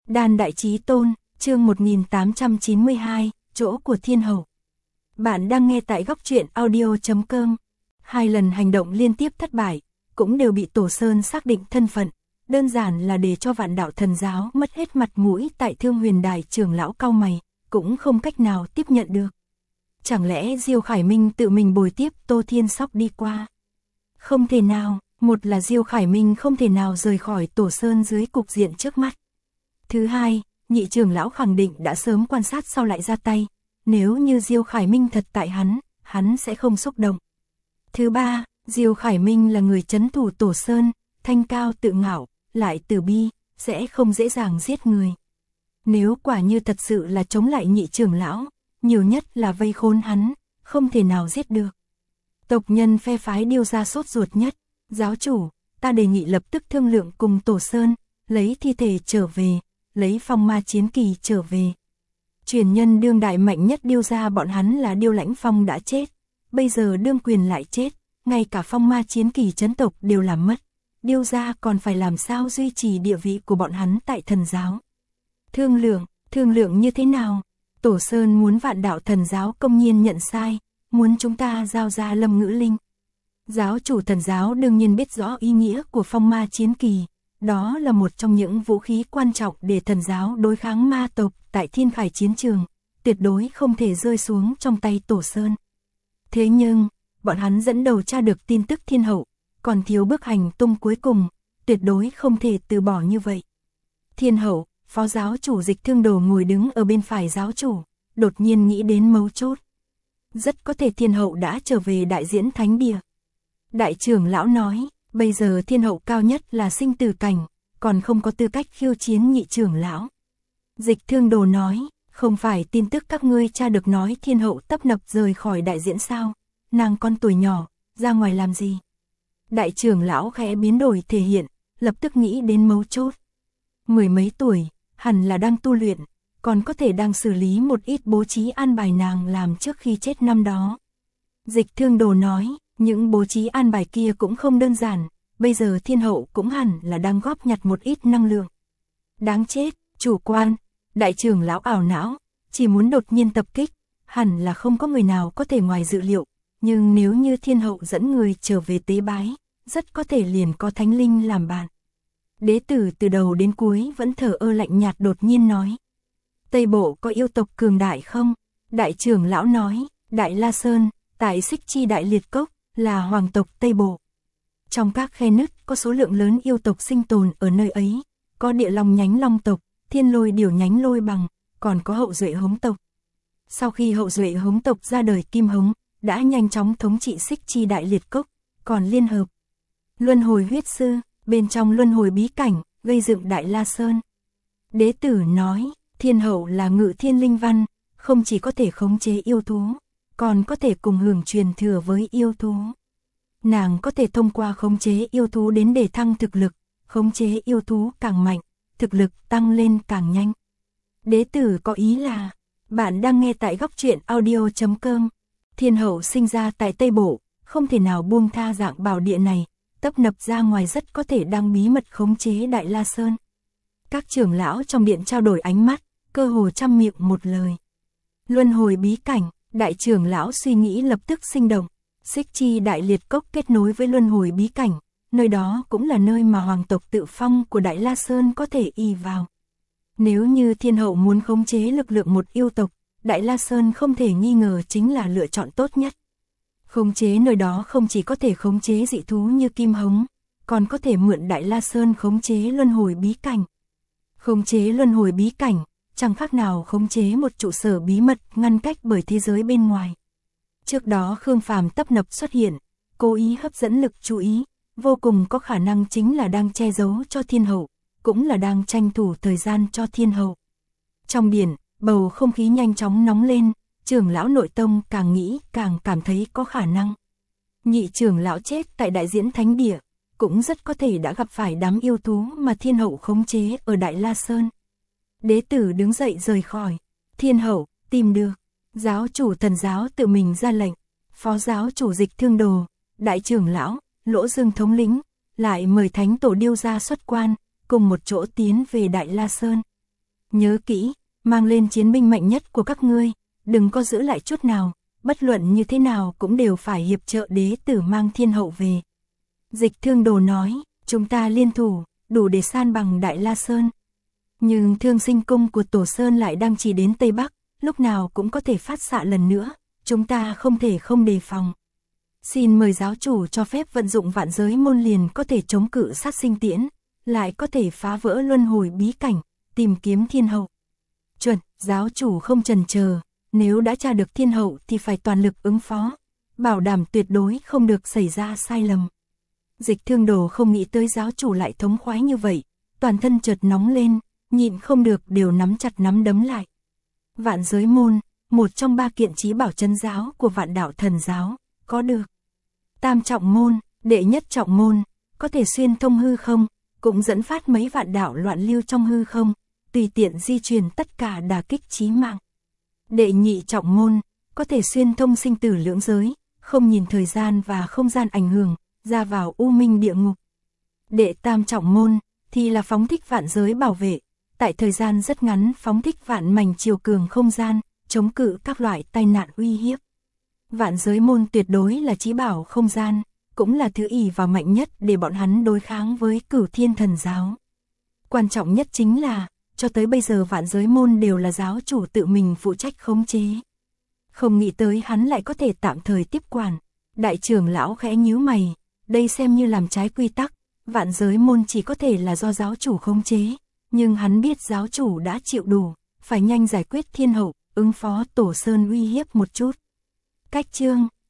Đan Đại Chí Tôn, chương 1892, chỗ của thiên hậu. Bạn đang nghe tại góc truyện audio.com. 2 lần hành động liên tiếp thất bại, cũng đều bị Tổ Sơn xác định thân phận, đơn giản là để cho Vạn Đạo Thần Giáo mất hết mặt mũi tại Thương Huyền Đài. Trưởng lão cau mày, cũng không cách nào tiếp nhận được. Chẳng lẽ Diêu Khải Minh tự mình bồi tiếp Tô Thiên Sóc đi qua? Không thể nào, một là Diêu Khải Minh không thể nào rời khỏi Tổ Sơn dưới cục diện trước mắt. Thứ hai, nhị trưởng lão khẳng định đã sớm quan sát sau lại ra tay, nếu như Diêu Khải Minh thật tại hắn sẽ không xúc động. Thứ ba, Diêu Khải Minh là người trấn thủ Tổ Sơn, thanh cao tự ngạo, lại từ bi, sẽ không dễ dàng giết người. Nếu quả như thật sự là chống lại nhị trưởng lão, nhiều nhất là vây khốn hắn, không thể nào giết được. Tộc nhân phe phái Điêu gia sốt ruột nhất, giáo chủ, ta đề nghị lập tức thương lượng cùng Tổ Sơn, lấy thi thể trở về, lấy phong ma chiến kỳ trở về. Truyền nhân đương đại mạnh nhất Điêu gia bọn hắn là Điêu Lãnh Phong đã chết, bây giờ đương quyền lại chết, ngay cả phong ma chiến kỳ chấn tộc đều làm mất. Điêu gia còn phải làm sao duy trì địa vị của bọn hắn tại thần giáo. Thương lượng như thế nào? Tổ Sơn muốn Vạn Đạo Thần Giáo công nhiên nhận sai, muốn chúng ta giao ra Lâm Ngữ Linh. Giáo chủ thần giáo đương nhiên biết rõ ý nghĩa của phong ma chiến kỳ, đó là một trong những vũ khí quan trọng để thần giáo đối kháng ma tộc tại Thiên Khải chiến trường, tuyệt đối không thể rơi xuống trong tay Tổ Sơn. Thế nhưng, bọn hắn dẫn đầu tra được tin tức thiên hậu, còn thiếu bước hành tung cuối cùng, tuyệt đối không thể từ bỏ như vậy. Thiên hậu, phó giáo chủ Dịch Thương Đồ ngồi đứng ở bên phải giáo chủ, đột nhiên nghĩ đến mấu chốt. Rất có thể thiên hậu đã trở về đại diễn thánh địa. Đại trưởng lão nói, bây giờ thiên hậu cao nhất là sinh tử cảnh, còn không có tư cách khiêu chiến nhị trưởng lão. Dịch Thương Đồ nói, không phải tin tức các ngươi tra được nói thiên hậu tấp nập rời khỏi đại diễn sao, nàng con tuổi nhỏ, ra ngoài làm gì? Đại trưởng lão khẽ biến đổi thể hiện, lập tức nghĩ đến mấu chốt. 10 mấy tuổi, hẳn là đang tu luyện, còn có thể đang xử lý một ít bố trí an bài nàng làm trước khi chết năm đó. Dịch Thương Đồ nói, những bố trí an bài kia cũng không đơn giản, bây giờ thiên hậu cũng hẳn là đang góp nhặt một ít năng lượng. Đáng chết, chủ quan, đại trưởng lão ảo não, chỉ muốn đột nhiên tập kích, hẳn là không có người nào có thể ngoài dự liệu, nhưng nếu như thiên hậu dẫn người trở về tế bái, rất có thể liền có thánh linh làm bạn. Đế tử từ đầu đến cuối vẫn thờ ơ lạnh nhạt đột nhiên nói. Tây Bộ có yêu tộc cường đại không? Đại trưởng lão nói, Đại La Sơn, tại Xích Chi Đại Liệt Cốc, là hoàng tộc Tây Bộ. Trong các khe nứt có số lượng lớn yêu tộc sinh tồn ở nơi ấy, có Địa Long nhánh Long tộc, Thiên Lôi Điểu nhánh Lôi Bằng, còn có hậu duệ Hống tộc. Sau khi hậu duệ Hống tộc ra đời Kim Hống, đã nhanh chóng thống trị Xích Chi Đại Liệt Cốc, còn liên hợp Luân Hồi Huyết Sư, bên trong Luân Hồi bí cảnh, gây dựng Đại La Sơn. Đế tử nói, thiên hậu là ngự thiên linh văn, không chỉ có thể khống chế yêu thú, còn có thể cùng hưởng truyền thừa với yêu thú. Nàng có thể thông qua khống chế yêu thú đến để thăng thực lực, khống chế yêu thú càng mạnh, thực lực tăng lên càng nhanh. Đế tử có ý là, bạn đang nghe tại góc truyện audio.com. Thiên hậu sinh ra tại Tây Bộ, không thể nào buông tha dạng bảo địa này, tấp nập ra ngoài rất có thể đang bí mật khống chế Đại La Sơn. Các trưởng lão trong điện trao đổi ánh mắt, cơ hồ trăm miệng một lời. Luân Hồi bí cảnh, đại trưởng lão suy nghĩ lập tức sinh động. Xích Chi Đại Liệt Cốc kết nối với Luân Hồi bí cảnh, nơi đó cũng là nơi mà hoàng tộc tự phong của Đại La Sơn có thể y vào. Nếu như thiên hậu muốn khống chế lực lượng một yêu tộc, Đại La Sơn không thể nghi ngờ chính là lựa chọn tốt nhất. Khống chế nơi đó không chỉ có thể khống chế dị thú như Kim Hống, còn có thể mượn Đại La Sơn khống chế Luân Hồi bí cảnh. Khống chế Luân Hồi bí cảnh, chẳng khác nào khống chế một trụ sở bí mật ngăn cách bởi thế giới bên ngoài. Trước đó Khương Phàm tấp nập xuất hiện, cố ý hấp dẫn lực chú ý, vô cùng có khả năng chính là đang che giấu cho thiên hậu, cũng là đang tranh thủ thời gian cho thiên hậu. Trong điện, bầu không khí nhanh chóng nóng lên, trưởng lão nội tông càng nghĩ càng cảm thấy có khả năng. Nhị trưởng lão chết tại đại diễn thánh địa, cũng rất có thể đã gặp phải đám yêu thú mà thiên hậu khống chế ở Đại La Sơn. Đế tử đứng dậy rời khỏi. Thiên hậu, tìm được. Giáo chủ thần giáo tự mình ra lệnh. Phó giáo chủ Dịch Thương Đồ, đại trưởng lão, Lỗ Dương thống lĩnh, lại mời thánh tổ Điêu gia xuất quan, cùng một chỗ tiến về Đại La Sơn. Nhớ kỹ, mang lên chiến binh mạnh nhất của các ngươi, đừng có giữ lại chút nào, bất luận như thế nào cũng đều phải hiệp trợ đế tử mang thiên hậu về. Dịch Thương Đồ nói, chúng ta liên thủ, đủ để san bằng Đại La Sơn. Nhưng Thương Sinh cung của Tổ Sơn lại đang chỉ đến Tây Bắc, lúc nào cũng có thể phát xạ lần nữa, chúng ta không thể không đề phòng. Xin mời giáo chủ cho phép vận dụng vạn giới môn liền có thể chống cự sát sinh tiễn, lại có thể phá vỡ luân hồi bí cảnh, tìm kiếm thiên hậu. Chuẩn, giáo chủ không chần chờ, nếu đã tra được thiên hậu thì phải toàn lực ứng phó, bảo đảm tuyệt đối không được xảy ra sai lầm. Dịch Thương Đồ không nghĩ tới giáo chủ lại thống khoái như vậy, toàn thân chợt nóng lên, nhịn không được đều nắm chặt nắm đấm lại. Vạn giới môn, một trong 3 kiện chí bảo chân giáo của Vạn Đạo Thần giáo, có được. Tam trọng môn, đệ nhất trọng môn, có thể xuyên thông hư không, cũng dẫn phát mấy vạn đạo loạn lưu trong hư không, tùy tiện di chuyển tất cả đả kích chí mạng. Đệ nhị trọng môn, có thể xuyên thông sinh tử lưỡng giới, không nhìn thời gian và không gian ảnh hưởng, ra vào u minh địa ngục. Đệ tam trọng môn, thì là phóng thích vạn giới bảo vệ, tại thời gian rất ngắn phóng thích vạn mảnh chiều cường không gian, chống cự các loại tai nạn uy hiếp. Vạn giới môn tuyệt đối là chí bảo không gian, cũng là thứ ỷ vào mạnh nhất để bọn hắn đối kháng với Cửu Thiên Thần giáo. Quan trọng nhất chính là, cho tới bây giờ vạn giới môn đều là giáo chủ tự mình phụ trách khống chế. Không nghĩ tới hắn lại có thể tạm thời tiếp quản. Đại trưởng lão khẽ nhíu mày, đây xem như làm trái quy tắc, vạn giới môn chỉ có thể là do giáo chủ khống chế, nhưng hắn biết giáo chủ đã chịu đủ, phải nhanh giải quyết thiên hậu, ứng phó Tổ Sơn uy hiếp một chút. Cách chương